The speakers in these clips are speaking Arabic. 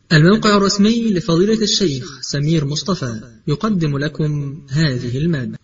الموقع الرسمي لفضيلة الشيخ سمير مصطفى يقدم لكم هذه المادة.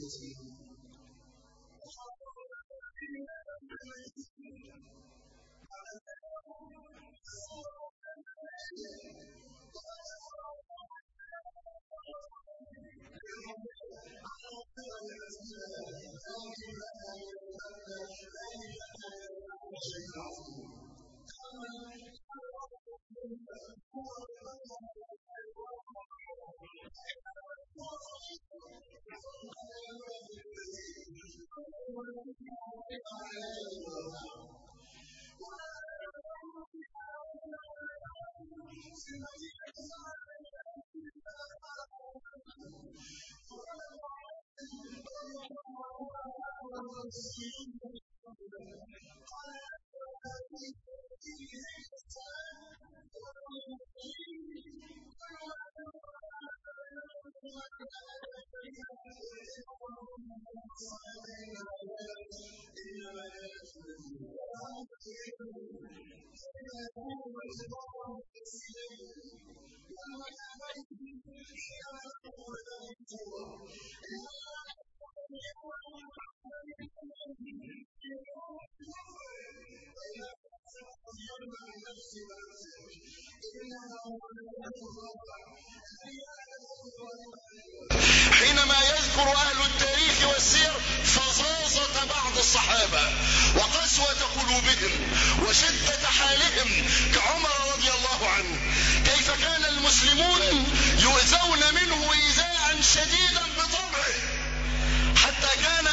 حينما يذكر أهل التاريخ والسير فظاظة بعض الصحابة وقسوة قلوبهم وشدة حالهم كعمر رضي الله عنه، كيف كان المسلمون يؤذون منه إيذاء شديدا بطبعه، حتى كان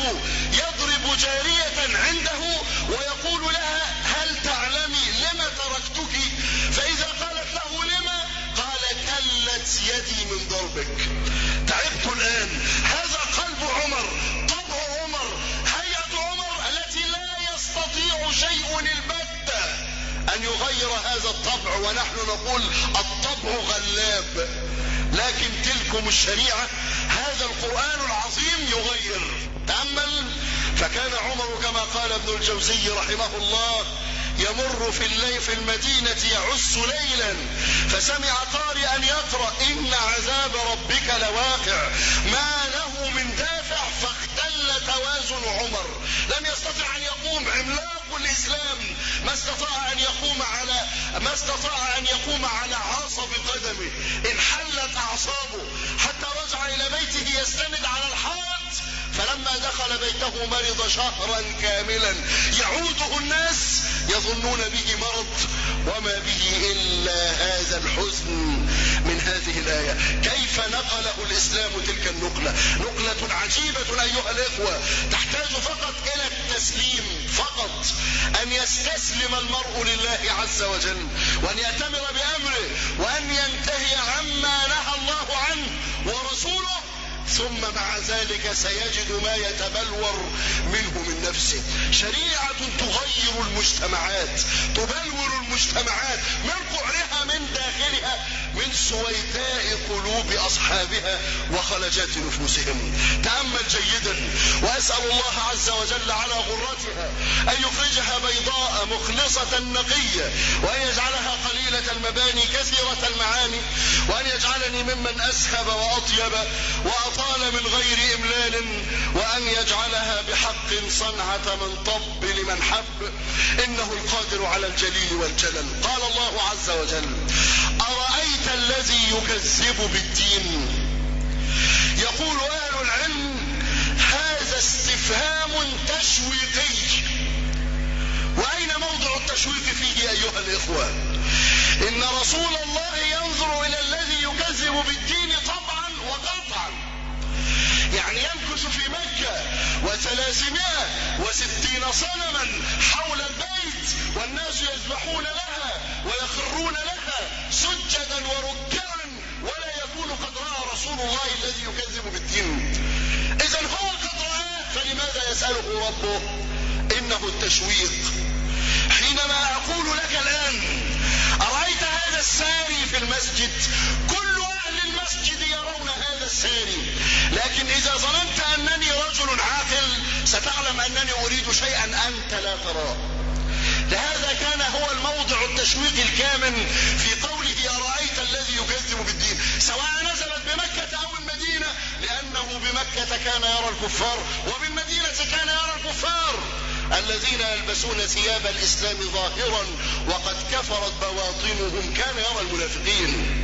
يضرب جارية عنده ويقول لها: هل تعلمي لما تركتك؟ فإذا قالت له: لما؟ قال: كلت يدي من ضربك، تعبت الآن. هذا قلب عمر، طبع عمر، هيئة عمر التي لا يستطيع شيء البتة أن يغير هذا الطبع، ونحن نقول الطبع غلاب، لكن تلكم الشريعة، هذا القرآن العظيم يغير. تأمل، فكان عمر كما قال ابن الجوزي رحمه الله يمر في المدينة يعس ليلا فسمع قارئا يقرأ: إن عذاب ربك لواقع ما له من دافع، فاختل توازن عمر، لم يستطع أن يقوم. عملاق الإسلام ما استطاع أن يقوم على عصب قدمه، انحلت أعصابه حتى رجع إلى بيته يستند على الحائط، فلما دخل بيته مرض شهرا كاملا، يعوده الناس يظنون به مرض وما به إلا هذا الحزن من هذه الآية. كيف نقله الإسلام تلك النقلة، نقلة عجيبة أيها الإخوة، تحتاج فقط إلى التسليم، فقط أن يستسلم المرء لله عز وجل، وأن يأتمر بأمره، وأن ينتهي عما نهى الله عنه ورسوله، ثم مع ذلك سيجد ما يتبلور منه من نفسه. شريعة تغير المجتمعات، تبلور المجتمعات من قعرها، من داخلها، من سويداء قلوب أصحابها وخلجات نفوسهم. تأمل جيدا، وأسأل الله عز وجل على غرتها أن يخرجها بيضاء مخلصة نقية، وأن يجعلها قليلة المباني كثيرة المعاني، وأن يجعلني ممن أسهب وأطيب وأطال من غير إملال، وأن يجعلها بحق صنعة من طب لمن حب، إنه القادر على الجليل والجلل. قال الله عز وجل: أرأيت الذي يكذب بالدين؟ يقول أهل العلم: هذا استفهام تشويقي. وأين موضع التشويق فيه أيها الإخوة؟ إن رسول الله ينظر إلى الذي يكذب بالدين طبعا وقطعا، يعني يمكث في مكة 360 صنما حول البيت، والناس يذبحون لها ويخرون لها سجدا وركعا، ولا يكون قد رأى رسول الله الذي يكذب بالدين. إذن هو قد رآه، فلماذا يسأله ربه؟ إنه التشويق. حينما أقول لك الآن: أرأيت هذا الساري في المسجد؟ كل أهل المسجد يرون هذا الساري، لكن إذا ظننت أنني رجل عاقل ستعلم أنني أريد شيئا أنت لا تراه. لهذا كان هو الموضع التشويق الكامن في قوله: أرأيت الذي يكذب بالدين، سواء نزلت بمكة أو المدينة. بالمدينة لأنه بمكة كان يرى الكفار وبالمدينة كان يرى الكفار الذين يلبسون ثياب الإسلام ظاهرا وقد كفرت بواطنهم كان يرى المنافقين.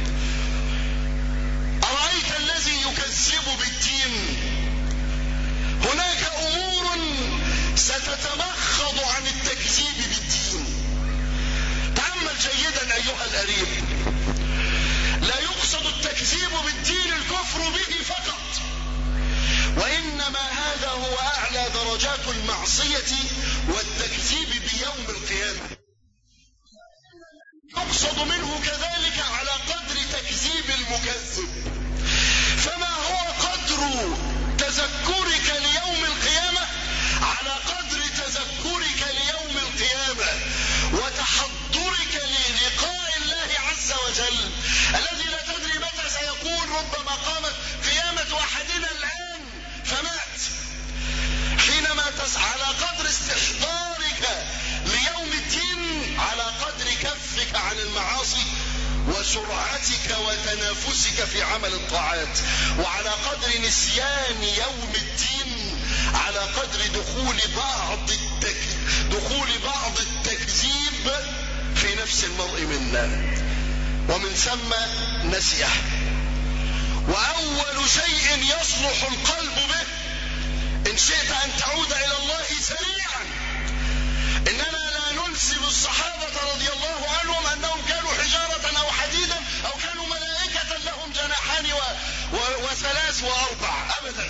أرأيت الذي يكذب بالدين؟ هناك أمور ستتمخض عن التكذيب بالدين. تأمل جيدا أيها القريب، لا يقصد التكذيب بالدين الكفر به فقط، وإنما هذا هو أعلى درجات المعصية والتكذيب بيوم القيامة. يقصد منه كذلك على قدر تكذيب المكذب. فما هو قدر تذكرك ليوم القيامة؟ على قدر تذكرك ليوم القيامة وتحضرك للقاء الله عز وجل الذي لا تدري متى سيكون. ربما قامت قيامة أحدنا الآن فمات. حينما تسعى على قدر استحضارك ليوم الدين على قدر كفك عن المعاصي وسرعتك وتنافسك في عمل الطاعات، وعلى قدر نسيان يوم الدين على قدر دخول بعض التكذيب في نفس المرء منا، ومن ثم نسيه. وأول شيء يصلح القلب به إن شئت أن تعود إلى الله سريعا. إننا لا ننسب الصحابة رضي الله عنهم أنهم كانوا حجارة أو حديدا أو كانوا ملائكة لهم جناحان وثلاث وأربع أبدا،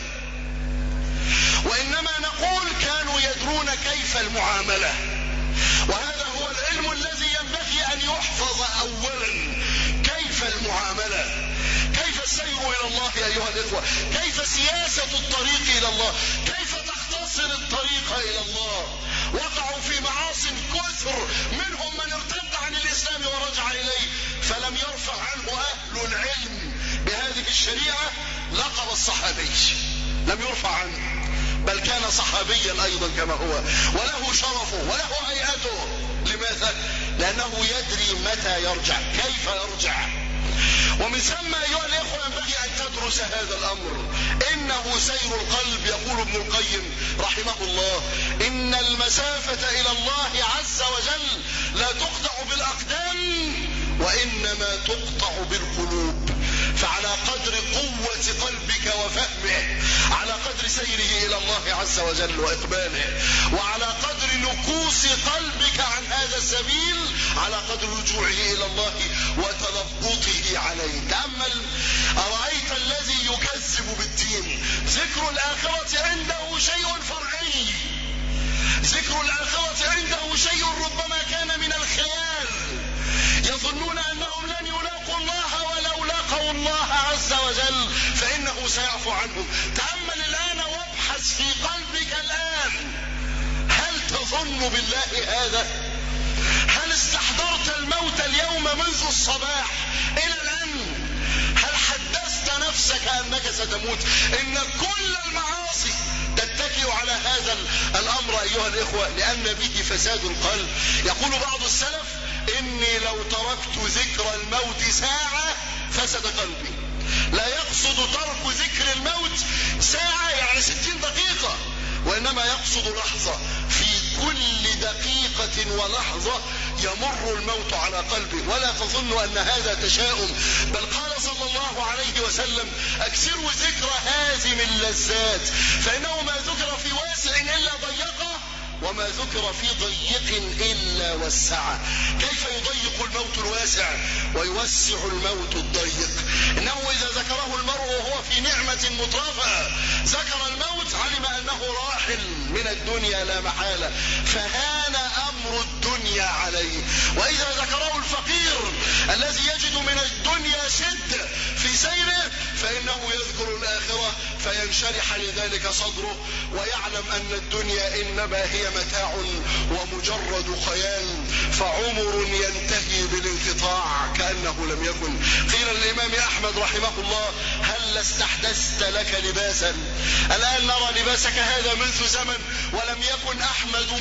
وإنما نقول كانوا يدرون كيف المعاملة، وهذا هو العلم الذي ينبغي أن يحفظ أولا. كيف المعاملة، كيف السير إلى الله أيها الإخوة، كيف سياسة الطريق إلى الله، كيف تختصر الطريق إلى الله. وقعوا في معاصي كثر، منهم من ارتد عن الإسلام ورجع إليه فلم يرفع عنه أهل العلم بهذه الشريعة لقب الصحابي، لم يرفع عنه، بل كان صحابيا أيضا كما هو، وله شرفه وله هيئته. لماذا؟ لأنه يدري متى يرجع، كيف يرجع. ومن ثم أيها الإخوة ينبغي أن تدرس هذا الأمر. إنه سير القلب. يقول ابن القيم رحمه الله: إن المسافة إلى الله عز وجل لا تقطع بالأقدام وإنما تقطع بالقلوب. فعلى قدر قوة قلبك وفهمه، على قدر سيره إلى الله عز وجل وإقباله، وعلى قدر نكوص قلبك عن هذا السبيل، على قدر رجوعه إلى الله وتلبطه عليه. تأمل، أرأيت الذي يكذب بالدين؟ ذكر الآخرة عنده شيء فرعي، ذكر الآخرة عنده شيء ربما كان من الخيال. يظنون أنهم لن يلاقوا الله، ولو لاقوا الله عز وجل فإنه سيعفو عنهم. تأمل الآن وابحث في قلبك الآن، هل تظن بالله هذا؟ هل استحضرت الموت اليوم منذ الصباح إلى الآن؟ هل حدثت نفسك أنك ستموت؟ إن كل المعاصي تتكئ على هذا الأمر أيها الإخوة، لأن به فساد القلب. يقول بعض السلف: إني لو تركت ذكر الموت ساعة فسد قلبي. لا يقصد ترك ذكر الموت ساعة يعني 60 دقيقة، وإنما يقصد لحظة. في كل دقيقة ولحظة يمر الموت على قلبه. ولا تظن أن هذا تشاؤم، بل قال صلى الله عليه وسلم: أكثروا ذكر هازم اللذات، فإنه ما ذكر في واسع إلا ضيقه، وما ذكر في ضيق إلا وسعه. كيف يضيق الموت الواسع ويوسع الموت الضيق؟ إنه إذا ذكره المرء وهو في نعمة مترفة، ذكر الموت علم أنه راحل من الدنيا لا محالة، فهان أمر الدنيا عليه. وإذا ذكره الفقير الذي يجد من الدنيا شدة في سيره، فإنه يذكر الآخرة فينشرح لذلك صدره، ويعلم أن الدنيا إنما هي متاع ومجرد خيال، فعمر ينتهي بالانقطاع كأنه لم يكن. قيل للإمام أحمد رحمه الله: هل استحدثت لك لباسا؟ الآن نرى لباسك هذا منذ زمن، ولم يكن أحمد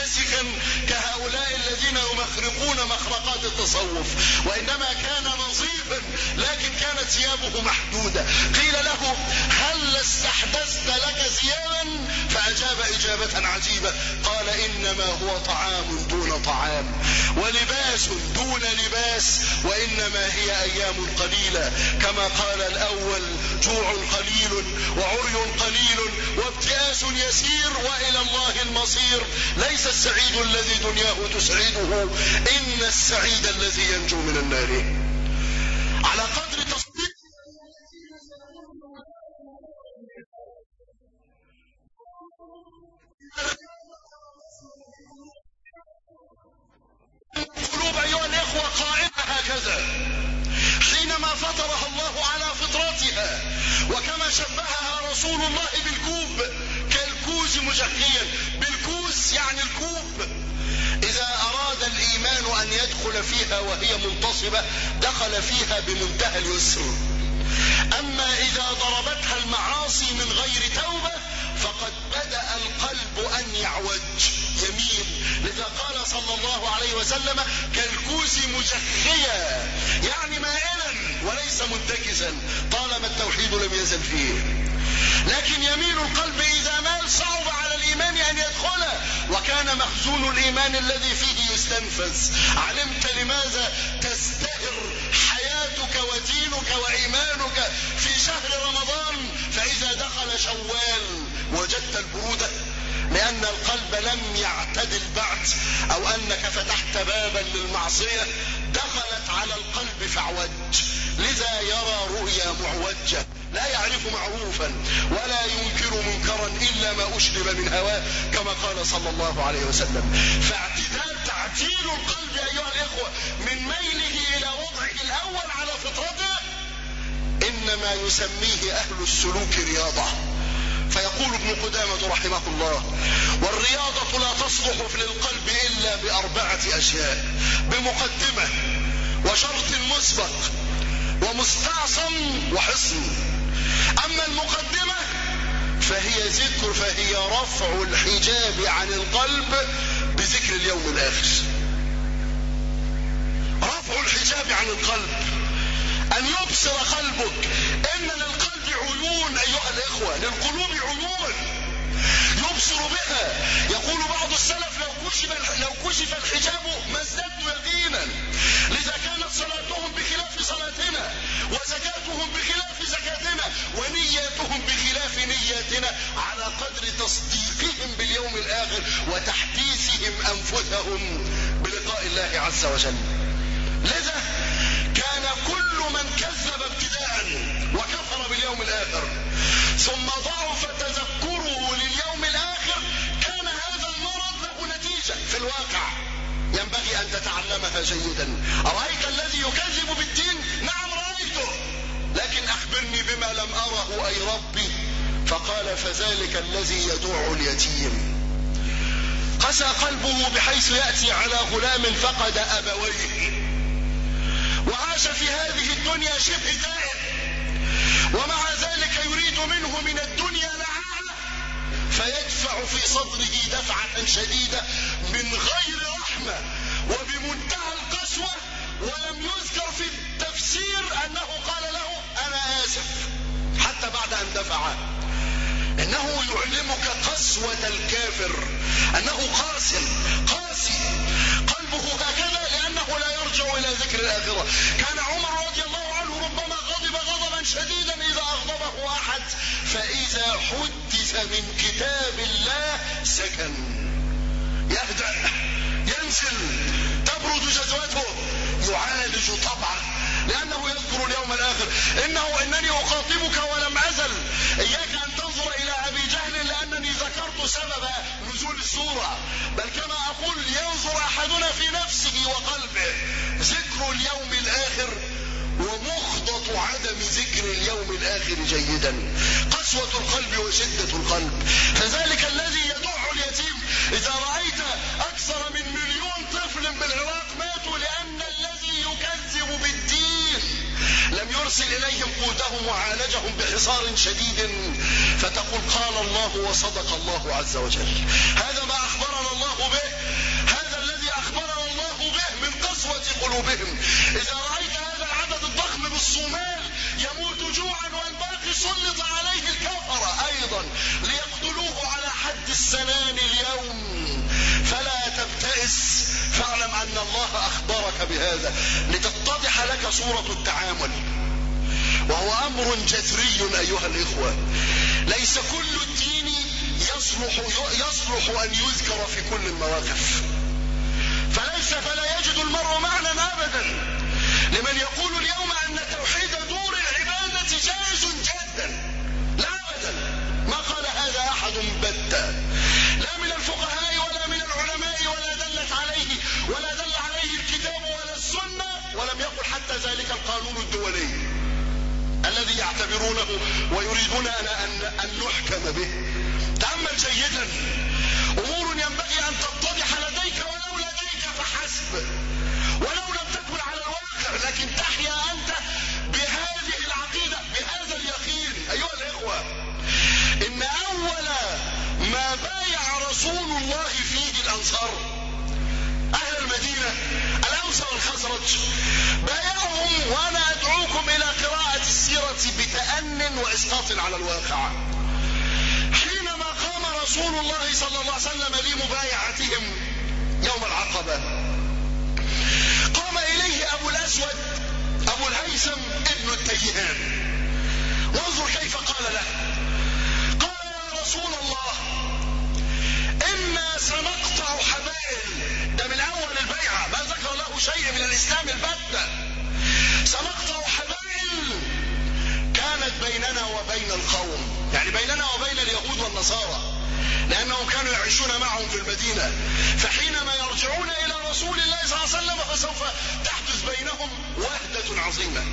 متسخا كهؤلاء الذين يمخرقون مخرقات التصوف، وإنما كان نظيفا لكن كانت ثيابه محدودة. قيل له هل استحدثت لك ثيابا؟ فأجاب إجابة عجيبة، قال إنما هو طعام دون طعام ولباس دون لباس، وإنما هي أيام قليلة، كما قال الأول جوع قليل وعري قليل وابتئاس يسير وإلى الله المصير. ليس السعيد الذي دنياه تسعده، إن السعيد الذي ينجو من النار. على قدر تصديق القلوب أيها الإخوة قائمة هكذا حينما فطرها الله على فطرتها، وكما شبهها رسول الله بالكوب كالكوز مجخيا. بالكوز يعني الكوب، إذا أراد الإيمان أن يدخل فيها وهي منتصبة دخل فيها بمنتهى اليسر، أما إذا ضربتها المعاصي من غير توبة فقد بدأ القلب أن يعوج يميل. لذا قال صلى الله عليه وسلم كالكوز مجخيا، يعني مائلا وليس منتكسا طالما التوحيد لم يزل فيه. لكن يميل القلب إذا مال صعب على الإيمان أن يدخله، وكان مخزون الإيمان الذي فيه يستنفذ. علمت لماذا تزدهر حياتك ودينك وإيمانك في شهر رمضان، فإذا دخل شوال وجدت البرودة؟ لأن القلب لم يعتدل بعد، أو أنك فتحت بابا للمعصية دخلت على القلب فاعوج، لذا يرى رؤيا معوجة، لا يعرف معروفا ولا ينكر منكرا إلا ما أشرب من هواه، كما قال صلى الله عليه وسلم. فاعتدال تعديل القلب أيها الإخوة من ميله إلى وضعه الأول على فطرته إنما يسميه أهل السلوك رياضة. فيقول ابن قدامة رحمه الله: والرياضة لا تصلح للقلب إلا بأربعة أشياء: بمقدمة وشرط مسبق ومستعصم وحصن. أما المقدمة فهي رفع الحجاب عن القلب بذكر اليوم الآخر. رفع الحجاب عن القلب، أن يبصر قلبك. إن للقلب عيون أيها الإخوة، للقلوب عيون يبصر بها. يقول بعض السلف لو كشف الحجاب ما ازددوا يقينا. لذا كانت صلاتهم بخلاف صلاتنا، وزكاتهم بخلاف زكاتنا، ونياتهم بخلاف نياتنا، على قدر تصديقهم باليوم الآخر وتحديثهم أنفسهم بلقاء الله عز وجل. لذا كان كل من كذب ابتداء وكفر باليوم الآخر ثم ضعف تذكره لليوم الآخر كان هذا المرض له نتيجة في الواقع ينبغي أن تتعلمها جيدا. أرأيت الذي يكذب بالدين؟ نعم رأيته، لكن أخبرني بما لم أره أي ربي. فقال: فذلك الذي يدع اليتيم. قسى قلبه بحيث يأتي على غلام فقد أبويه وعاش في هذه الدنيا شبه تائه، ومع ذلك يريد منه من الدنيا لعالة، فيدفع في صدره دفعة شديدة من غير رحمة وبمنتهى القسوة. ولم يذكر في التفسير أنه قال له أنا آسف حتى بعد أن دفعه. إنه يعلمك قسوة الكافر، أنه قاسي قلبه هكذا لأنه لا يرجع إلى ذكر الآخرة. كان عمر رضي الله عنه ربما غضب غضبا شديدا إذا أغضبه أحد، فإذا حدث من كتاب الله سكن، يهدأ، ينزل، تبرد جذوته، يعالج طبعه لأنه يذكر اليوم الآخر. إنني أخاطبك ولم أزل إياك أن تنظر إلى أبي جهل، لأنني ذكرت سبب نزول السورة، بل كما أقول ينظر أحدنا في نفسه وقلبه. ذكر اليوم الآخر ومخضط عدم ذكر اليوم الآخر جيدا، قسوة القلب وشدة القلب. فذلك الذي يدع اليتيم. إذا رأيت أكثر من 1,000,000 طفل بالعراق ماتوا لأن الذي يكذب بالدين لم يرسل إليهم قوتهم وعالجهم بحصار شديد، فتقول قال الله وصدق الله عز وجل. هذا ما أخبرنا الله به، هذا الذي أخبرنا الله به من قسوة قلوبهم. إذا رأيت هذا العدد الضخم بالصومال يموت جوعا والباقي سلط عليه الكفرة أيضا ليقتلوه على حد السنان اليوم، فلا تبتئس، فاعلم أن الله أخبرك بهذا لتتضح لك صورة التعامل. وهو أمر جذري أيها الإخوة، ليس كل الدين يصلح أن يذكر في كل المواقف، فلا يجد المرء معنى أبدا لمن يقول اليوم أن توحيد دور العبادة جائز جدا. لا أبدا، ما قال هذا أحد بتا، لا من الفقهاء ولا من العلماء، ولا دل عليه الكتاب ولا السنة، ولم يقل حتى ذلك القانون الدولي الذي يعتبرونه ويريدون أن نحكم به. تأمل جيدا، أمور ينبغي أن تتضح لديك ولو لديك فحسب، ولو لم تكن على الواقع، لكن تحيا أنت بهذه العقيدة بهذا اليقين. أيها الإخوة، إن أول ما بايع رسول الله فيه الأنصار أهل المدينة الأوس والخزرج، بايعهم، وأنا أدعوكم إلى قراءة السيرة بتأن وإسقاط على الواقع. حينما قام رسول الله صلى الله عليه وسلم لمبايعتهم يوم العقبة، قام إليه أبو الأسود أبو الهيثم ابن التيهان، وانظر كيف قال له. قال يا رسول الله إنا سنقطع حبائل، ده من أول البيعة، ما ذكر له شيء من الإسلام البتة. سنقطع حبائل كانت بيننا وبين القوم، يعني بيننا وبين اليهود والنصارى، لأنهم كانوا يعيشون معهم في المدينة، فحينما يرجعون إلى رسول الله صلى الله عليه وسلم فسوف تحدث بينهم وحدة عظيمة،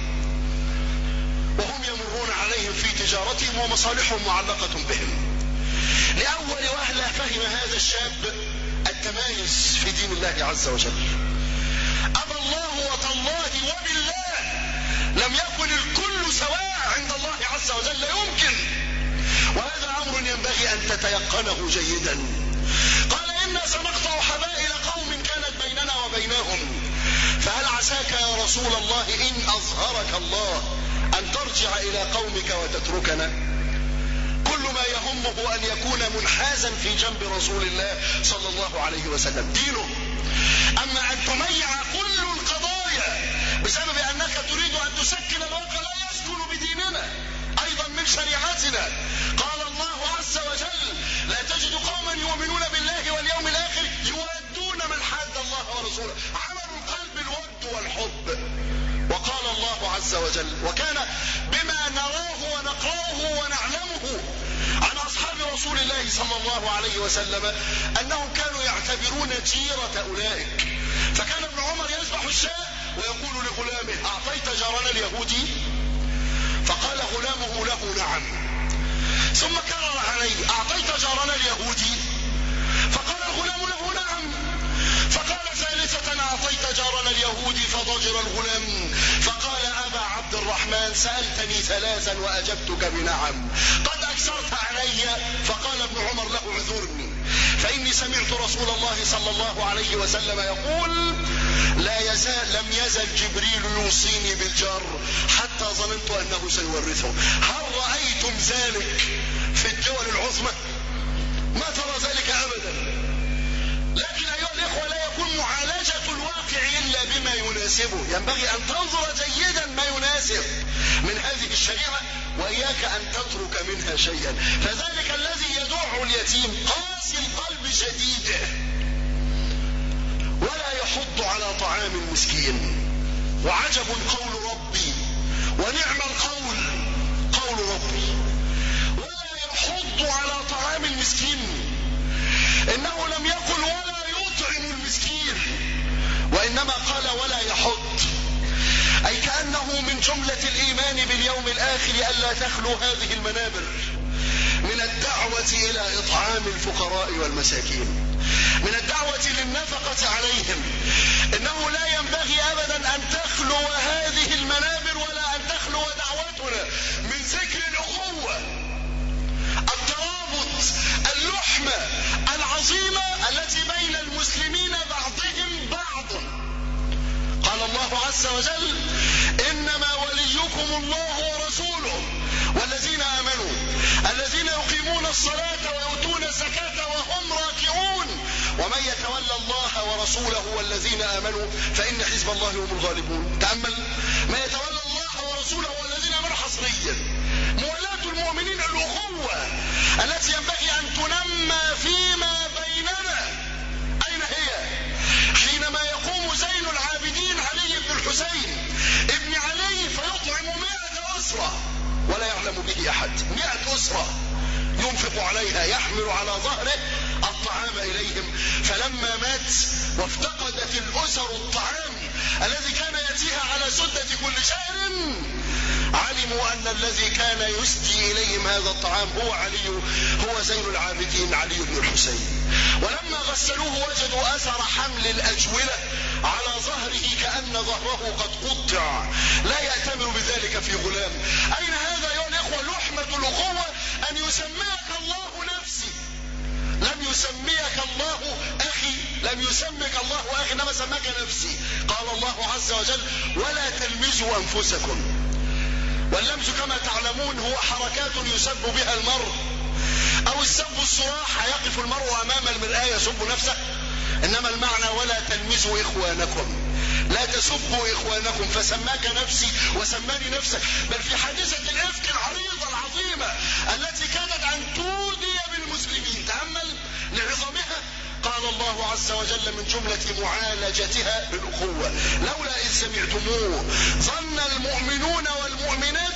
وهم يمرون عليهم في تجارتهم ومصالحهم معلقة بهم. لأول وهلة فهم هذا الشاب التمايز في دين الله عز وجل. أبى الله وتالله وبالله لم يكن الكل سواء عند الله عز وجل، يمكن، وهذا أمر ينبغي أن تتيقنه جيدا. قال إنا سنقطع حبائل قوم كانت بيننا وبينهم، فهل عساك يا رسول الله إن أظهرك الله أن ترجع إلى قومك وتتركنا؟ كل ما يهمه أن يكون منحازا في جنب رسول الله صلى الله عليه وسلم دينه. أما أن تميع كل القضايا بسبب أنك تريد أن تسكن الواقع لا يسكن بديننا أيضا من شريعتنا. قال الله عز وجل لا تجد قوما يؤمنون بالله واليوم الآخر يودون من حاد الله ورسوله، عمل القلب الود والحب. وقال الله عز وجل وكان بما نراه ونقراه ونعلمه عن أصحاب رسول الله صلى الله عليه وسلم أنهم كانوا يعتبرون جيرة أولئك. فكان ابن عمر يذبح الشاة ويقول لغلامه أعطيت جارنا اليهودي؟ فقال غلامه له نعم، ثم كرر عليه أعطيت جارنا اليهودي؟ فقال الغلام له نعم، فقال ثالثة أعطيت جارنا اليهودي؟ فضجر الغلام فقال أبا عبد الرحمن سألتني ثلاثا وأجبتك بنعم، قد أكثرت علي. فقال ابن عمر له اعذرني فإني سمعت رسول الله صلى الله عليه وسلم يقول لم يزل جبريل يوصيني بالجار حتى ظننت أنه سيورثه. هل رأيتم ذلك في الدول العظمى؟ ما ترى ذلك أبدا. لكن أيها الإخوة لا يكون معالجة الواقع إلا بما يناسبه، ينبغي أن تنظر جيدا ما يناسب من هذه الشريعة وإياك أن تترك منها شيئا. فذلك الذي يدع اليتيم قاسي القلب شديده ولا يحض على طعام المسكين. وعجب قول ربي ونعم القول قول ربي، ولا يحض على طعام المسكين. إنه لم يقل ولا يطعم المسكين، وإنما قال ولا يحض، أي كأنه من جملة الإيمان باليوم الآخر ألا تخلو هذه المنابر من الدعوة إلى إطعام الفقراء والمساكين، من الدعوة للنفقة عليهم. إنه لا ينبغي أبدا أن تخلو هذه المنابر ولا أن تخلو هو دعوتنا من ذكر الأخوة، الترابط، اللحمة العظيمة التي بين المسلمين بعضهم بعضا. قال الله عز وجل: إنما وليكم الله ورسوله والذين آمنوا الذين يقيمون الصلاة ويؤتون الزكاة وهم راكعون ومن يتولى الله ورسوله والذين آمنوا فإن حزب الله هم الغالبون. تأمل، من يتولى الله ورسوله والذين آمنوا حصريا. موالاة المؤمنين الأخوة التي ينبغي أن تنمى فيما بيننا. أين هي؟ حينما يقوم زين العابدين علي بن الحسين ابن علي فيطعم 100 أسرة ولا يعلم به أحد، 100 أسرة ينفق عليها، يحمل على ظهره الطعام إليهم. فلما مات وافتقدت الأسر الطعام الذي كان يأتيها على سدة كل شهر، علموا أن الذي كان يسدي إليهم هذا الطعام هو علي، هو زين العابدين علي بن الحسين. ولما غسلوه وجدوا أثر حمل الأجولة على ظهره كأن ظهره قد قطع، لا يأتمر بذلك في غلام. أين هذا أيها الإخوة؟ لحمة الأخوة أن يسميك الله نفسي. لم يسميك الله أخي، لم يسمك الله أخي، إنما سماك نفسي. قال الله عز وجل: ولا تلمزوا أنفسكم. واللمز كما تعلمون هو حركات يسب بها المرء، أو السب الصراحة، يقف المرء أمام المرآة يسب نفسه. إنما المعنى: ولا تلمزوا إخوانكم، لا تسبوا إخوانكم. فسماك نفسي وسماني نفسك. بل في حادثة الإفك العريضة العظيمة التي كانت أن تودي بالمسلمين، تأمل لعظمها، قال الله عز وجل من جملة معالجتها بالأخوة: لولا إذ سمعتموه ظن المؤمنون والمؤمنات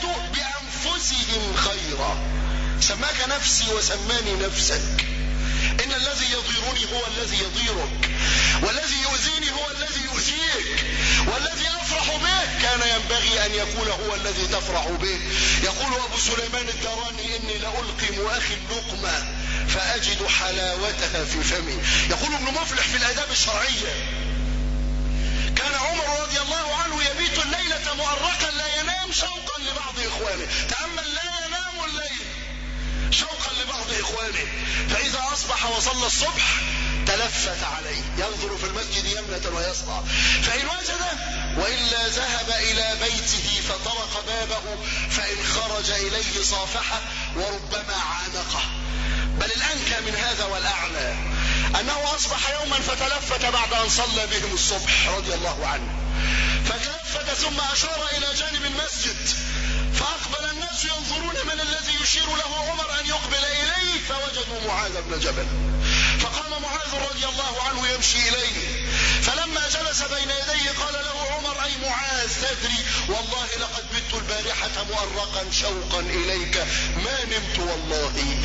بأنفسهم خيرا. سماك نفسي وسماني نفسك. إن الذي يضيرني هو الذي يضيرك، والذي يؤذيني هو الذي يؤذيك، والذي أفرح به كان ينبغي أن يكون هو الذي تفرح به. يقول أبو سليمان الدراني: إني لألقم أخي اللقمة فأجد حلاوتها في فمي. يقول ابن مفلح في الآداب الشرعية: كان عمر رضي الله عنه يبيت الليلة مؤرقا لا ينام شوقا لبعض إخوانه. تأمل، لا ينام الليل شوقا لبعض إخوانه. فإذا أصبح وصلى الصبح تلفت عليه، ينظر في المسجد يمنة ويسرى، فإن وجده وإلا ذهب إلى بيته فطرق بابه، فإن خرج إليه صافحه وربما عانقه. بل الأنكى من هذا والأعلى أنه أصبح يوما فتلفت بعد أن صلى بهم الصبح رضي الله عنه، فتلفت ثم أشار إلى جانب المسجد، فأقبل الناس ينظرون من الذي يشير له عمر أن يقبل إليه، فوجدوا معاذ بن جبل. فقام معاذ رضي الله عنه يمشي إليه، فلما جلس بين يديه قال له عمر: أي معاذ، تدري والله لقد بت البارحة مؤرقا شوقا إليك ما نمت والله.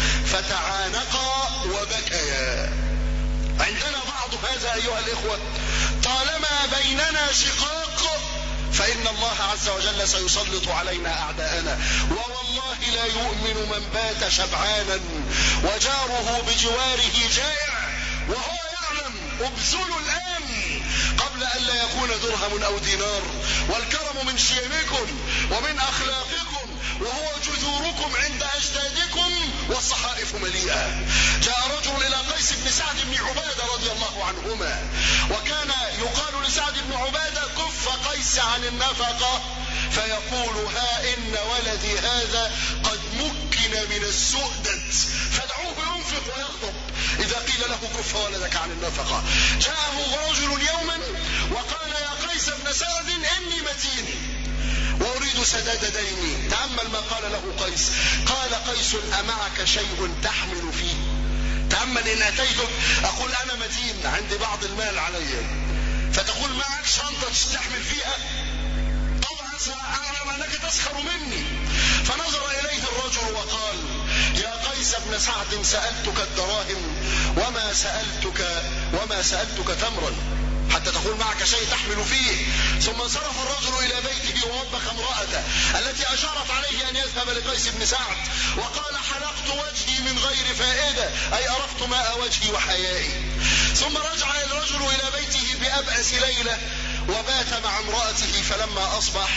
فتعانقا وبكيا. عندنا بعض هذا أيها الإخوة، طالما بيننا شقاق فإن الله عز وجل سيسلط علينا أعداءنا. ووالله لا يؤمن من بات شبعانا وجاره بجواره جائع وهو يعلم. ابذلوا الآن قبل أن لا يكون درهم أو دينار. والكرم من شيمكم ومن أخلاقكم، وهو جذوركم عند أجدادكم والصحائف مليئة. جاء رجل إلى قيس بن سعد بن عبادة رضي الله عنهما، وكان يقال لسعد بن عبادة: كف قيس عن النفقة. فيقول: ها إن ولدي هذا قد مكن من السؤدد فدعوه ينفق ويغضب إذا قيل له كف ولدك عن النفقة. جاءه رجل يوما وقال: يا قيس بن سعد إني متين وأريد سداد ديني. تأمل ما قال له قيس. قال قيس: أمعك شيء تحمل فيه؟ تأمل، إن أتيتك أقول أنا متين عندي بعض المال علي، فتقول معك شنطة تحمل فيها؟ طبعا سأعلم أنك تسخر مني. فنظر إليه الرجل وقال: يا قيس بن سعد سألتك الدراهم وما سألتك تمرا حتى تقول معك شيء تحمل فيه. ثم انصرف الرجل إلى بيته ووبخ امرأته التي أشارت عليه أن يذهب لقيس بن سعد، وقال: حلقت وجهي من غير فائدة، أي أرفت ماء وجهي وحيائي. ثم رجع الرجل إلى بيته بأبأس ليلة وبات مع امرأته. فلما أصبح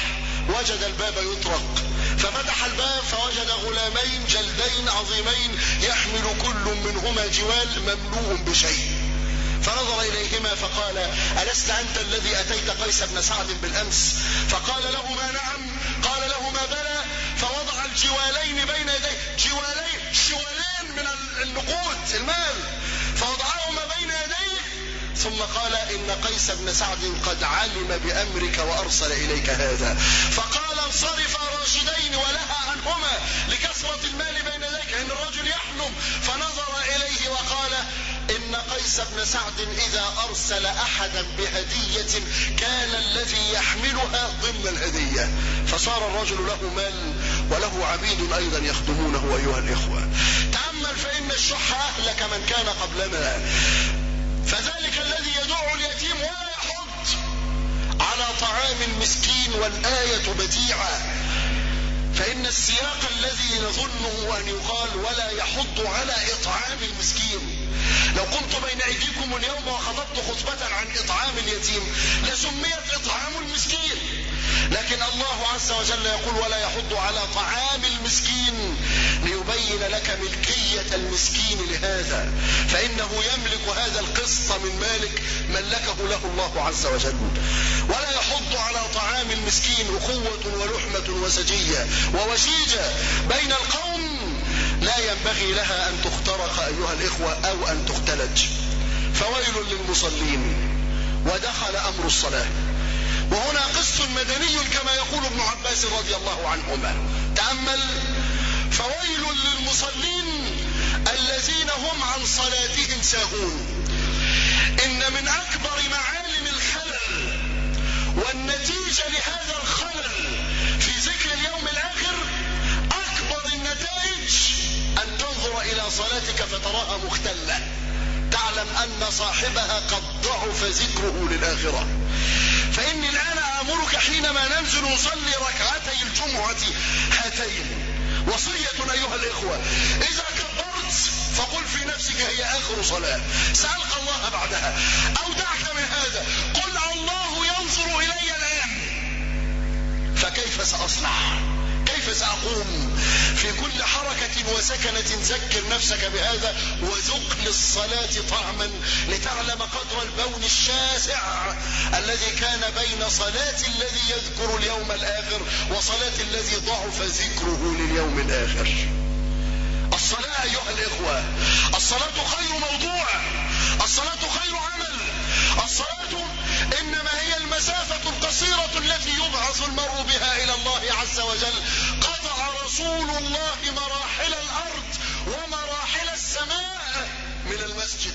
وجد الباب يطرق، ففتح الباب فوجد غلامين جلدين عظيمين يحمل كل منهما جوال مملوء بشيء، فنظر إليهما فقال: ألست أنت الذي أتيت قيس بن سعد بالأمس؟ فقال لهما: نعم. قال لهما: بلى. فوضع الجوالين بين يديه، شوالين من النقود المال، فوضعهما بين يديه، ثم قال: إن قيس بن سعد قد علم بأمرك وأرسل إليك هذا. فقال: انصرفا راشدين ولها عنهما لكثرة المال بين يديك، إن الرجل يحلم. فنظر إليه وقال: إن قيس بن سعد إذا أرسل أحدا بهدية كان الذي يحملها ضمن الهدية، فصار الرجل له مال وله عبيد أيضا يخدمونه. أيها الإخوة، تأمل فإن الشح أهلك من كان قبلنا، فذلك الذي يدع اليتيم ولا يحض على طعام المسكين، والآية بديعة، فإن السياق الذي نظنه أن يقال ولا يحض على إطعام المسكين، لو قمت بين أيديكم اليوم وخطبت خطبة عن إطعام اليتيم لسميت إطعام المسكين، لكن الله عز وجل يقول: ولا يحض على طعام المسكين، ليبين لك ملكية المسكين لهذا، فإنه يملك هذا القسط من مالك ملكه له الله عز وجل. ولا يحض على طعام المسكين أخوة ولحمة وسجية ووشيجة بين القوم لا ينبغي لها أن تخترق أيها الإخوة أو أن تختلج. فويل للمصلين. ودخل أمر الصلاة، وهنا قسط مدني كما يقول ابن عباس رضي الله عنهما. تأمل: فويل للمصلين الذين هم عن صلاتهم ساهون. إن من أكبر معالم الخلل والنتيجة لهذا الخلل في ذكر اليوم الآخر، أكبر النتائج أن تنظر إلى صلاتك فتراها مختلة، تعلم أن صاحبها قد ضعف ذكره للآخرة. فإني الآن آمرك حينما ننزل نصلي ركعتي الجمعة هاتين، وصية أيها الإخوة: إذا كبرت فقل في نفسك هي آخر صلاة، سألقى الله بعدها، أو دعك من هذا، قل الله ينظر إلي الآن، فكيف سأصنع؟ كيف سأقوم؟ في كل حركة وسكنة ذكر نفسك بهذا، وذق للصلاة طعما لتعلم قدر البون الشاسع الذي كان بين صلاة الذي يذكر اليوم الآخر وصلاة الذي ضعف ذكره لليوم الآخر. الصلاة أيها الإخوة، الصلاة خير موضوع، الصلاة خير عمل، الصلاة إنما هي المسافة القصيرة التي يبعث المرء بها إلى الله عز وجل. قطع رسول الله مراحل الأرض ومراحل السماء من المسجد.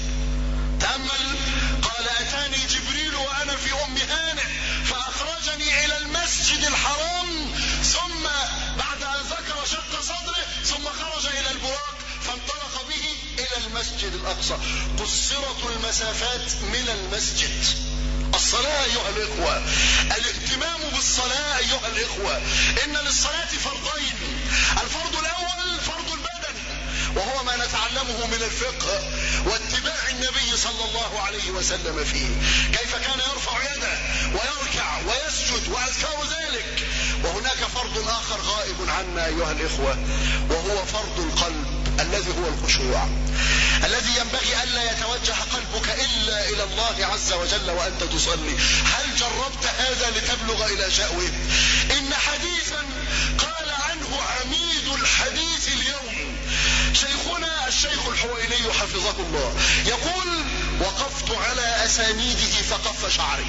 تأمل: قال: أتاني جبريل وأنا في أم هانئ فأخرجني إلى المسجد الحرام، ثم بعد أن ذكر شق صدره ثم خرج إلى البراق فانطلق به إلى المسجد الأقصى. قصرت المسافات من المسجد. الصلاة أيها الإخوة، الاهتمام بالصلاة أيها الإخوة، إن للصلاة فرضين: الفرض الأول فرض البدن، وهو ما نتعلمه من الفقه واتباع النبي صلى الله عليه وسلم فيه، كيف كان يرفع يده ويركع ويسجد وأذكار ذلك. وهناك فرض آخر غائب عنا أيها الإخوة، وهو فرض القلب الذي هو الخشوع، الذي ينبغي ألا يتوجه قلبك إلا إلى الله عز وجل وأنت تصلي. هل جربت هذا لتبلغ إلى شأوه؟ إن حديثا قال عنه عميد الحديث اليوم شيخنا الشيخ الحويني حفظه الله، يقول: وقفت على أسانيده فقف شعري.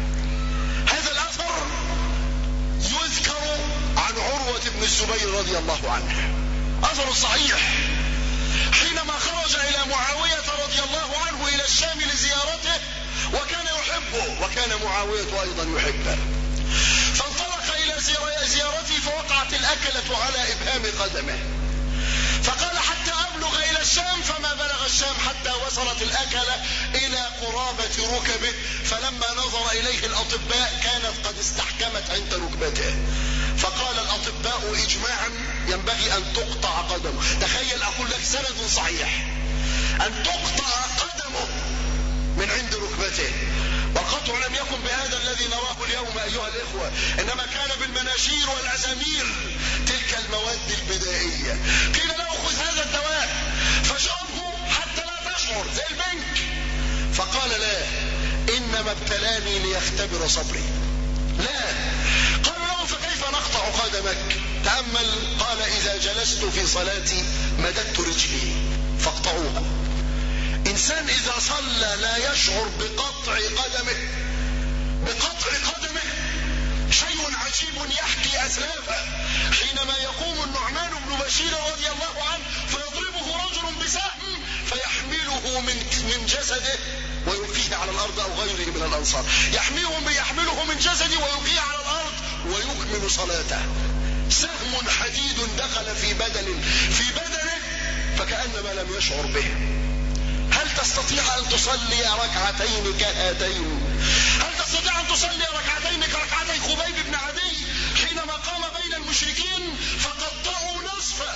هذا الأثر يذكر عن عروة بن الزبير رضي الله عنه، أثر صحيح، حينما خرج إلى معاوية رضي الله عنه إلى الشام لزيارته، وكان يحبه وكان معاوية أيضا يحبه، فانطلق إلى زيارته فوقعت الأكلة على إبهام قدمه، فقال: حتى أبلغ إلى الشام، فما بلغ الشام حتى وصلت الأكلة إلى قرابة ركبه، فلما نظر إليه الأطباء كانت قد استحكمت عند ركبته، فقال الأطباء إجماعا ينبغي أن تقطع قدمه. تخيل، أقول لك سند صحيح، أن تقطع قدمه من عند ركبته. والقطع التمتع لم يكن بهذا الذي نراه اليوم أيها الإخوة، إنما كان بالمناشير والأزامير، تلك المواد البدائية. قيل له خذ هذا الدواء فاشربه حتى لا تشعر زي البنك، فقال لا، إنما ابتلاني ليختبر صبري. لا. قالوا له فكيف نقطع قدمك؟ تأمل، قال إذا جلست في صلاتي مددت رجلي فاقطعوها. إنسان إذا صلى لا يشعر بقطع قدمه، شيء عجيب يحكي أسلافه. حينما يقوم النعمان بن بشير رضي الله عنه فيضربه رجل بسهم فيحمله من جسده ويلقيه على الأرض أو غيره من الأنصار، يحمله من جسده ويلقيه على الأرض ويكمل صلاته. سهم حديد دخل في بدنه فكأنما لم يشعر به. هل تستطيع أن تصلي ركعتين كهاتين؟ هل تستطيع أن تصلي ركعتين كركعتي خبيب بن عدي حينما قام بين المشركين فقطعوا نصفه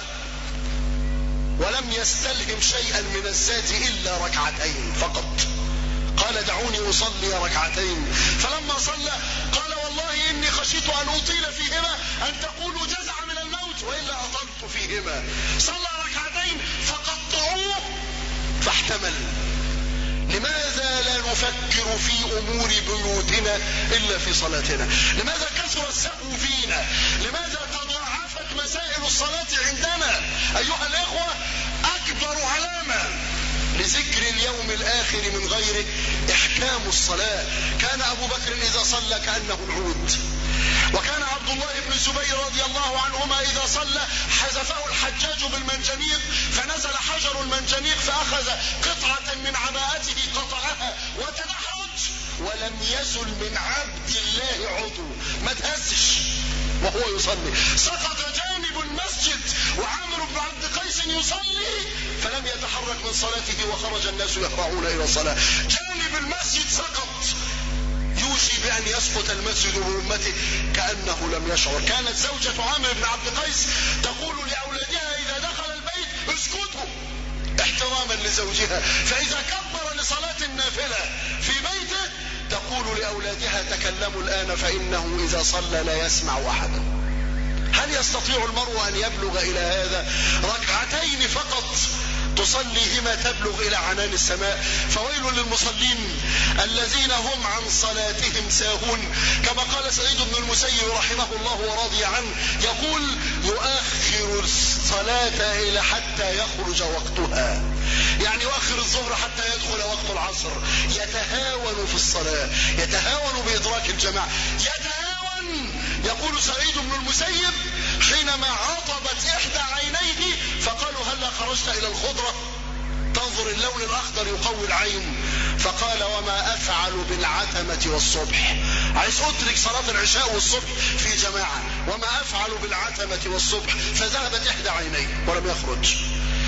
ولم يستلهم شيئا من الزاد إلا ركعتين فقط؟ قال دعوني أصلي ركعتين، فلما صلى قال والله إني خشيت أن أطيل فيهما أن تقولوا جزع من الموت وإلا أطلت فيهما. صلى ركعتين فقطعوه فاحتمل. لماذا لا نفكر في أمور بيوتنا إلا في صلاتنا؟ لماذا كثر السهو فينا؟ لماذا تضاعفت مسائل الصلاة عندنا؟ أيها الإخوة، أكبر علامة لذكر اليوم الآخر من غيره إحكام الصلاة. كان أبو بكر إذا صلى كأنه العود، وكان عبد الله بن الزبير رضي الله عنهما إذا صلى حذفه الحجاج بالمنجنيق فنزل حجر المنجنيق فأخذ قطعة من عباءته قطعها وتدحرج ولم يزل من عبد الله عضو، ما تهزش وهو يصلي. سقط جانب المسجد وعامر بن عبد قيس يصلي فلم يتحرك من صلاته وخرج الناس يهرعون إلى الصلاة. جانب المسجد سقط، يوشي بأن يسقط المسجد بأمته كأنه لم يشعر. كانت زوجة عامر بن عبد قيس تقول لأولادها إذا دخل البيت اسكتوا احتراما لزوجها، فإذا كبر لصلاة النافلة في بيته تقول لأولادها تكلموا الآن فإنه إذا صلى لا يسمع أحدا. هل يستطيع المرء أن يبلغ إلى هذا؟ ركعتين فقط تصليهما تبلغ إلى عنان السماء. فويل للمصلين الذين هم عن صلاتهم ساهون. كما قال سعيد بن المسيب رحمه الله ورضي عنه، يقول يؤخر الصلاة إلى حتى يخرج وقتها، يعني يؤخر الظهر حتى يدخل وقت العصر. يتهاون في الصلاة، يتهاون بإدراك الجماعة، يتهاون. يقول سعيد بن المسيب حينما عطبت إحدى عينيه فقالوا هلا خرجت إلى الخضرة تنظر اللون الأخضر يقوي العين، فقال وما أفعل بالعتمة والصبح؟ عايز أترك صلاة العشاء والصبح في جماعة، وما أفعل بالعتمة والصبح؟ فذهبت إحدى عينيه ولم يخرج.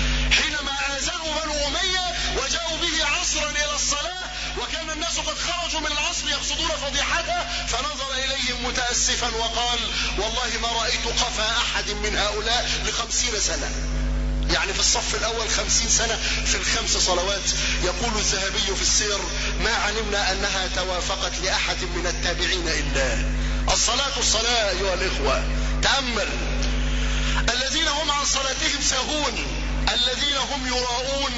حينما آذاه بنو أمية وجاءوا به عصرا إلى الصلاة وكان الناس قد خرجوا من العصر يقصدون فضيحته، فنظر إليهم متأسفا وقال والله ما رأيت قفا أحد من هؤلاء ل50 سنة، يعني في الصف الأول 50 سنة في الخمس صلوات. يقول الذهبي في السير ما علمنا أنها توافقت لأحد من التابعين إلا الصلاة أيها الإخوة. تأمل، الذين هم عن صلاتهم ساهون، الذين هم يراؤون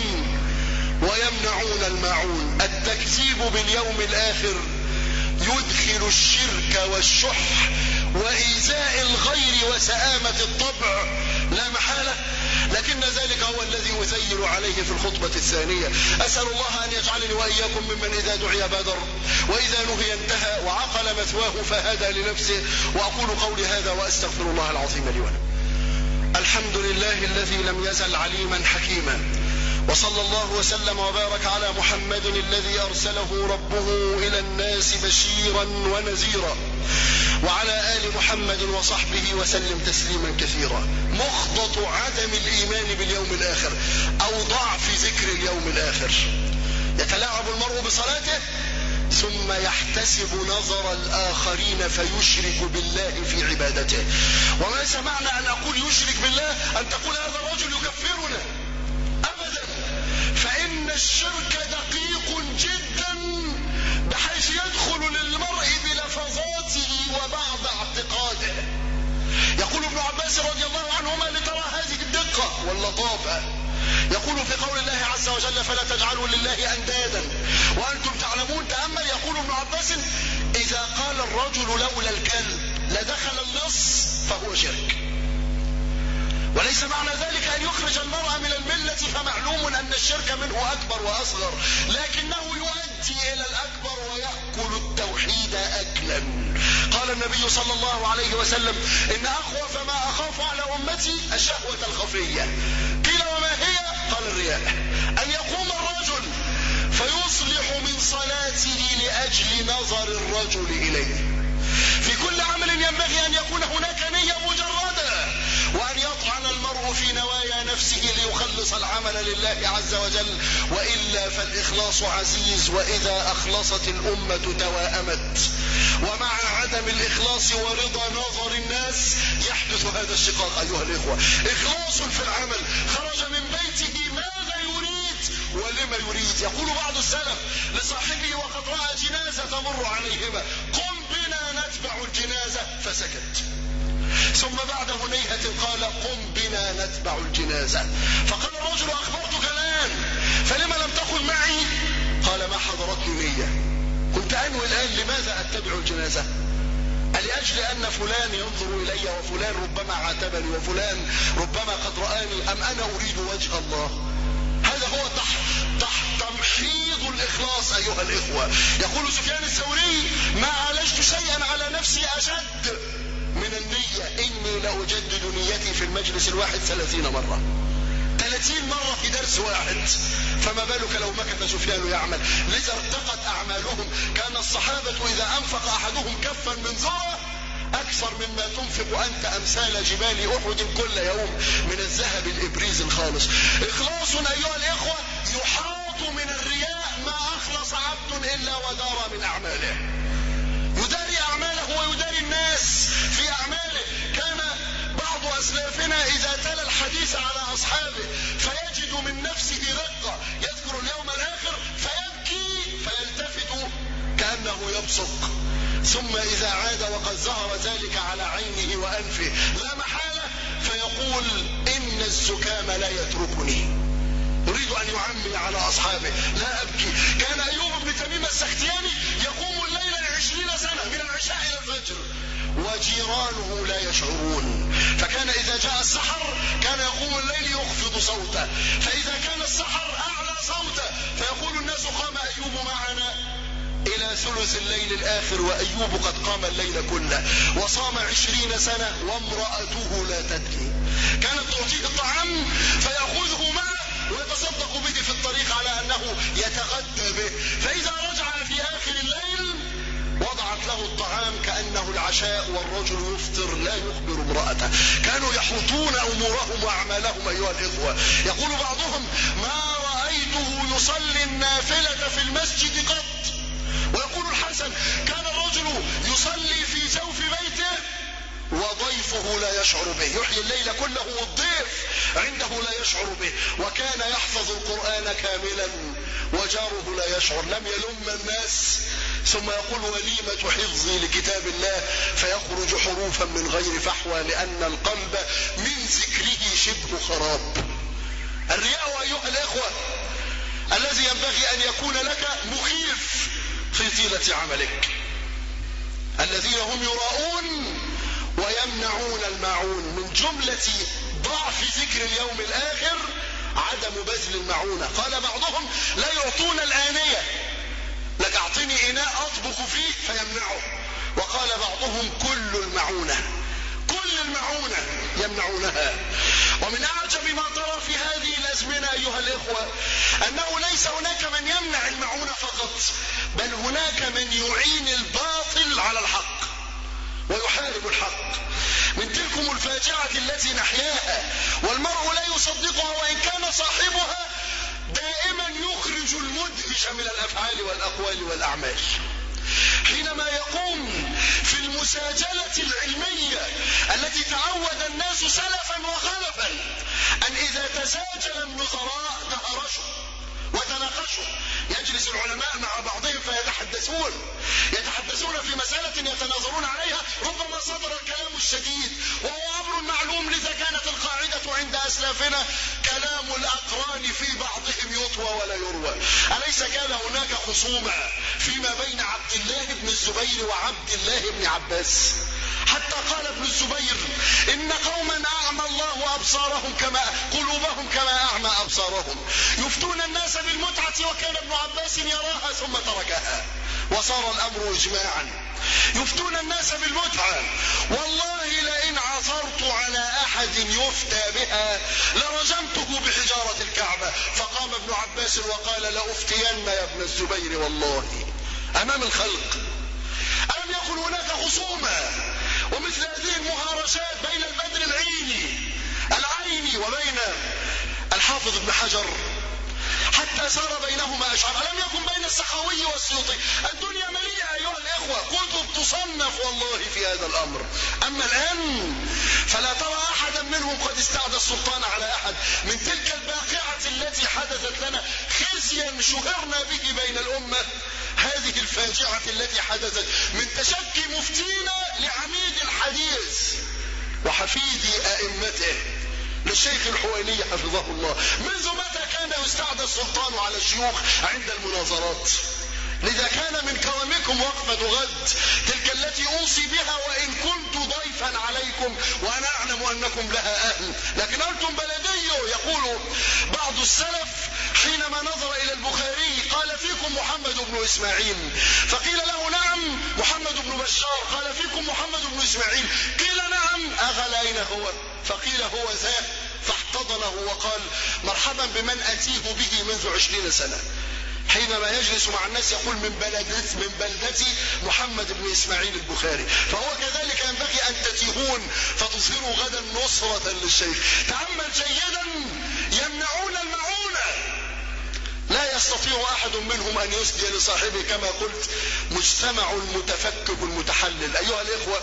ويمنعون الماعون. التكذيب باليوم الآخر يدخل الشرك والشح وإيذاء الغير وسآمة الطبع لا محالة، لكن ذلك هو الذي أزيل عليه في الخطبة الثانية. أسأل الله أن يجعلني وإياكم ممن إذا دعي بادر وإذا نهي انتهى وعقل مثواه فهدى لنفسه. وأقول قولي هذا وأستغفر الله العظيم لي ولكم. الحمد لله الذي لم يزل عليما حكيما، وصلى الله وسلم وبارك على محمد الذي أرسله ربه إلى الناس بشيرا ونذيرا، وعلى آل محمد وصحبه وسلم تسليما كثيرا. مخضط عدم الإيمان باليوم الآخر أو ضعف ذكر اليوم الآخر. يتلاعب المرء بصلاته ثم يحتسب نظر الآخرين فيشرك بالله في عبادته. وما سمعنا أن أقول يشرك بالله أن تقول هذا الرجل يكفرنا، أبدا، فإن الشرك دقيق جدا بحيث يدخل واللطافة. يقول في قول الله عز وجل فلا تجعلوا لله أندادا وأنتم تعلمون. تأمل يقول ابن عباس إذا قال الرجل لولا الكلب لدخل اللص فهو شرك، وليس معنى ذلك أن يخرج المرء من الملة، فمعلوم أن الشرك منه أكبر وأصغر، لكنه يؤدي إلى الأكبر ويأكل التوحيد أكلا. قال النبي صلى الله عليه وسلم إن أخوف ما أخاف على أمتي الشهوة الخفية. قيل وما هي؟ قال الرياء، أن يقوم الرجل فيصلح من صلاته لأجل نظر الرجل إليه. في كل عمل ينبغي أن يكون هناك نية مجردة، وأن يطعن المرء في نوايا نفسه ليخلص العمل لله عز وجل، وإلا فالإخلاص عزيز، وإذا أخلصت الأمة توائمت. ومع عدم الإخلاص ورضا نظر الناس يحدث هذا الشقاق أيها الإخوة. إخلاص في العمل، خرج من بيته ماذا يريد ولما يريد. يقول بعض السلف لصاحبه وقد رأى جنازة تمر عليهما قم بنا نتبع الجنازة، فسكت. ثم بعد هنيهة قال قم بنا نتبع الجنازة، فقال الرجل أخبرتك الآن فلما لم تقل معي؟ قال ما حضرتني نية، كنت أنوي الآن لماذا أتبع الجنازة؟ لأجل أن فلان ينظر إلي، وفلان ربما عاتبني، وفلان ربما قد رآني، أم أنا أريد وجه الله؟ هذا هو تمحيض الإخلاص أيها الإخوة. يقول سفيان الثوري ما عالجت شيئا على نفسي أشد من النية، إني لأجدد نيتي في المجلس الواحد 30 مرة، 30 مرة في درس واحد، فما بالك لو مكث سفيان يعمل. لذا ارتقت أعمالهم. كان الصحابة إذا أنفق أحدهم كفا من ذرة أكثر مما تنفق أنت أمثال جبال أحد كل يوم من الذهب الإبريز الخالص. إخلاص أيها الإخوة يحاط من الرياء ما أخلص عبد إلا ودار من أعماله، يداري أعماله ويداري الناس في أعماله. كان بعض أسلافنا إذا تلا الحديث على أصحابه فيجد من نفسه رقة، يذكر اليوم الآخر فيبكي فيلتفت كأنه يبصق، ثم إذا عاد وقد ظهر ذلك على عينه وأنفه لا محالة فيقول إن الزكام لا يتركني، يريد أن يعمي على أصحابه لا أبكي. كان أيوب بن تميم السختياني يقوم الليل 20 سنة من العشاء إلى الفجر وجيرانه لا يشعرون. فكان إذا جاء السحر كان يقوم الليل يخفض صوته، فإذا كان السحر أعلى صوته فيقول الناس قام أيوب معنا إلى ثلث الليل الآخر وأيوب قد قام الليل كله وصام 20 سنة وامرأته لا تبكي. كانت تعطيه الطعام فيأخذه معه ويتصدق به في الطريق على أنه يتغدى به، فإذا رجع في آخر الليل وضعت له الطعام كأنه العشاء والرجل يفطر لا يخبر امرأته. كانوا يحوطون أمورهم وأعمالهم أيها الإخوة. يقول بعضهم ما رأيته يصلي النافلة في المسجد قط. ويقول الحسن كان الرجل يصلي في جوف بيته وضيفه لا يشعر به، يحيي الليل كله والضيف عنده لا يشعر به، وكان يحفظ القرآن كاملا وجاره لا يشعر، لم يلم الناس. ثم يقول وليمة حفظي لكتاب الله فيخرج حروفا من غير فحوى لأن القلب من ذكره شبه خراب. الرياء أيها الإخوة الذي ينبغي أن يكون لك مخيف في طيلة عملك. الذين هم يراؤون ويمنعون الماعون. من جملة ضعف ذكر اليوم الآخر عدم بذل المعونة. قال بعضهم لا يعطون الآنية، لك أعطني إناء أطبخ فيه فيمنعه. وقال بعضهم كل المعونة يمنعونها. ومن أعجب ما ترى في هذه الأزمنة أيها الإخوة أنه ليس هناك من يمنع المعونة فقط، بل هناك من يعين الباطل على الحق ويحارب الحق. من تلكم الفاجعة التي نحياها والمرء لا يصدقها وإن كان صاحبها دائما يخرج المدهش من الأفعال والأقوال والأعمال. حينما يقوم في المساجلة العلمية التي تعود الناس سلفا وخلفا أن إذا تساجل النظراء تهرشوا وتناقشوا، يجلس العلماء مع بعضهم فيتحدثون يتحدثون في مسألة يتناظرون عليها ربما صدر الكلام الشديد، وهو أمر معلوم، لذا كانت القاعدة عند أسلافنا كلام الأقران في بعضهم يطوى ولا يروى. أليس كان هناك خصومة فيما بين عبد الله بن الزبير وعبد الله بن عباس؟ حتى قال ابن الزبير إن قوما أعمى الله أبصارهم قلوبهم كما أعمى أبصارهم، يفتون الناس بالمتعة وكان ابن عباس يراها ثم تركها، وصار الأمر إجماعا. يفتون الناس بالمتعة، والله لئن عثرت على أحد يفتى بها لرجمته بحجارة الكعبة. فقام ابن عباس وقال لأفتين يا ابن الزبير والله أمام الخلق. ألم يكن هناك خصومة ومثل هذه المهارشات بين البدر العيني وبين الحافظ ابن حجر حتى صار بينهما أشعار؟ ألم يكن بين السخاوي والسيوطي؟ الدنيا مليئة أيها الإخوة، كتب تصنف والله في هذا الأمر. أما الآن فلا ترى أحدا منهم قد استعدى السلطان على أحد. من تلك الباقعة التي حدثت لنا خزيا شهرنا به بين الأمة هذه الفاجعة التي حدثت من تشكي مفتينا لعميد الحديث وحفيد أئمته للشيخ الحويني حفظه الله. منذ متى كان يستعدى السلطان على الشيوخ عند المناظرات؟ لذا كان من كرمكم وقفة غد تلك التي أوصي بها وإن كنت ضيفا عليكم وأنا أعلم أنكم لها أهل، لكن أنتم بلدي. يقول بعض السلف حينما نظر إلى البخاري قال فيكم محمد بن إسماعيل، فقيل له نعم. محمد بن بشار قال فيكم محمد بن إسماعيل، قيل نعم. أغل أين هو؟ فقيل هو ذا، فاحتضنه وقال مرحبا بمن أتيه به منذ 20 سنة. حينما يجلس مع الناس يقول من بلدتي محمد بن إسماعيل البخاري. فهو كذلك ينبغي أن تتيهون فتظهروا غدا نصرة للشيخ. تأمل جيدا، يمنعون المعونة، لا يستطيع أحد منهم أن يسدي لصاحبه كما قلت مجتمع المتفكك المتحلل. أيها الإخوة،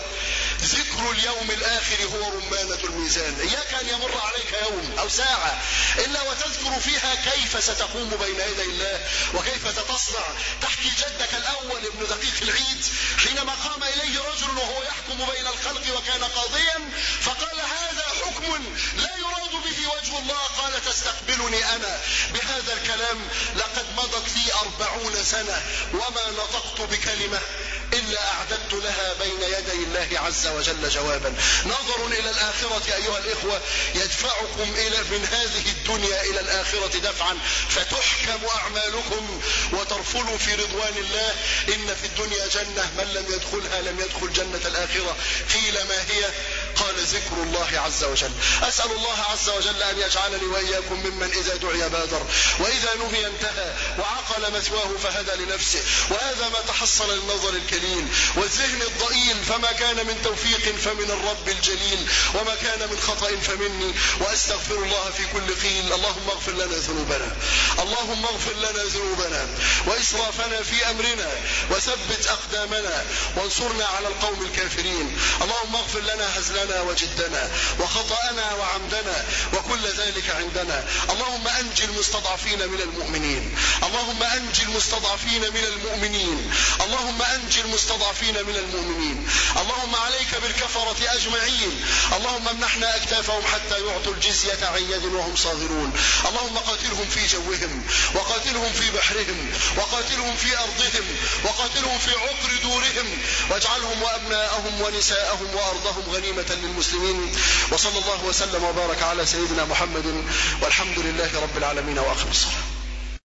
ذكر اليوم الآخر هو رمانة الميزان. إياك أن يمر عليك يوم أو ساعة إلا وتذكر فيها كيف ستقوم بين يدي الله وكيف ستصنع. تحكي جدك الأول ابن دقيق العيد حينما قام إليه رجل وهو يحكم بين الخلق وكان قاضيا، فقال هذا حكم لا يراد به وجه الله. قال تستقبلني أنا بهذا الكلام؟ لقد مضت لي 40 سنة وما نطقت بكلمة إلا أعددت لها بين يدي الله عز وجل جوابا. نظر إلى الآخرة أيها الإخوة يدفعكم من هذه الدنيا إلى الآخرة دفعا فتحكم أعمالكم وترفلوا في رضوان الله. إن في الدنيا جنة من لم يدخلها لم يدخل جنة الآخرة. قيل ما هي؟ قال ذكر الله عز وجل. أسأل الله عز وجل أن يجعلني وإياكم ممن إذا دعي بادر وإذا نهي انتهى وعقل مثواه فهدى لنفسه. وهذا ما تحصل للنظر الكليل والذهن الضئيل، فما كان من توفيق فمن الرب الجليل وما كان من خطأ فمني، وأستغفر الله في كل حين. اللهم اغفر لنا ذنوبنا، اللهم اغفر لنا ذنوبنا وإسرافنا في أمرنا وثبت أقدامنا وانصرنا على القوم الكافرين. اللهم اغفر لنا هزلنا وجدنا وخطأنا وعمدنا وكل ذلك عندنا. اللهم أنجي المستضعفين من المؤمنين، اللهم أنجي المستضعفين من المؤمنين، اللهم أنجي المستضعفين من المؤمنين. اللهم عليك بالكفرة أجمعين، اللهم امنحنا أكتافهم حتى يعطوا الجزية عن يد وهم صاغرون. اللهم قاتلهم في جوهم وقاتلهم في بحرهم وقاتلهم في أرضهم وقاتلهم في عقر دورهم، واجعلهم وأبناءهم ونساءهم وأرضهم غنيمة للمسلمين. وصلى الله وسلم وبارك على سيدنا محمد والحمد لله رب العالمين. وأقم الصلاة.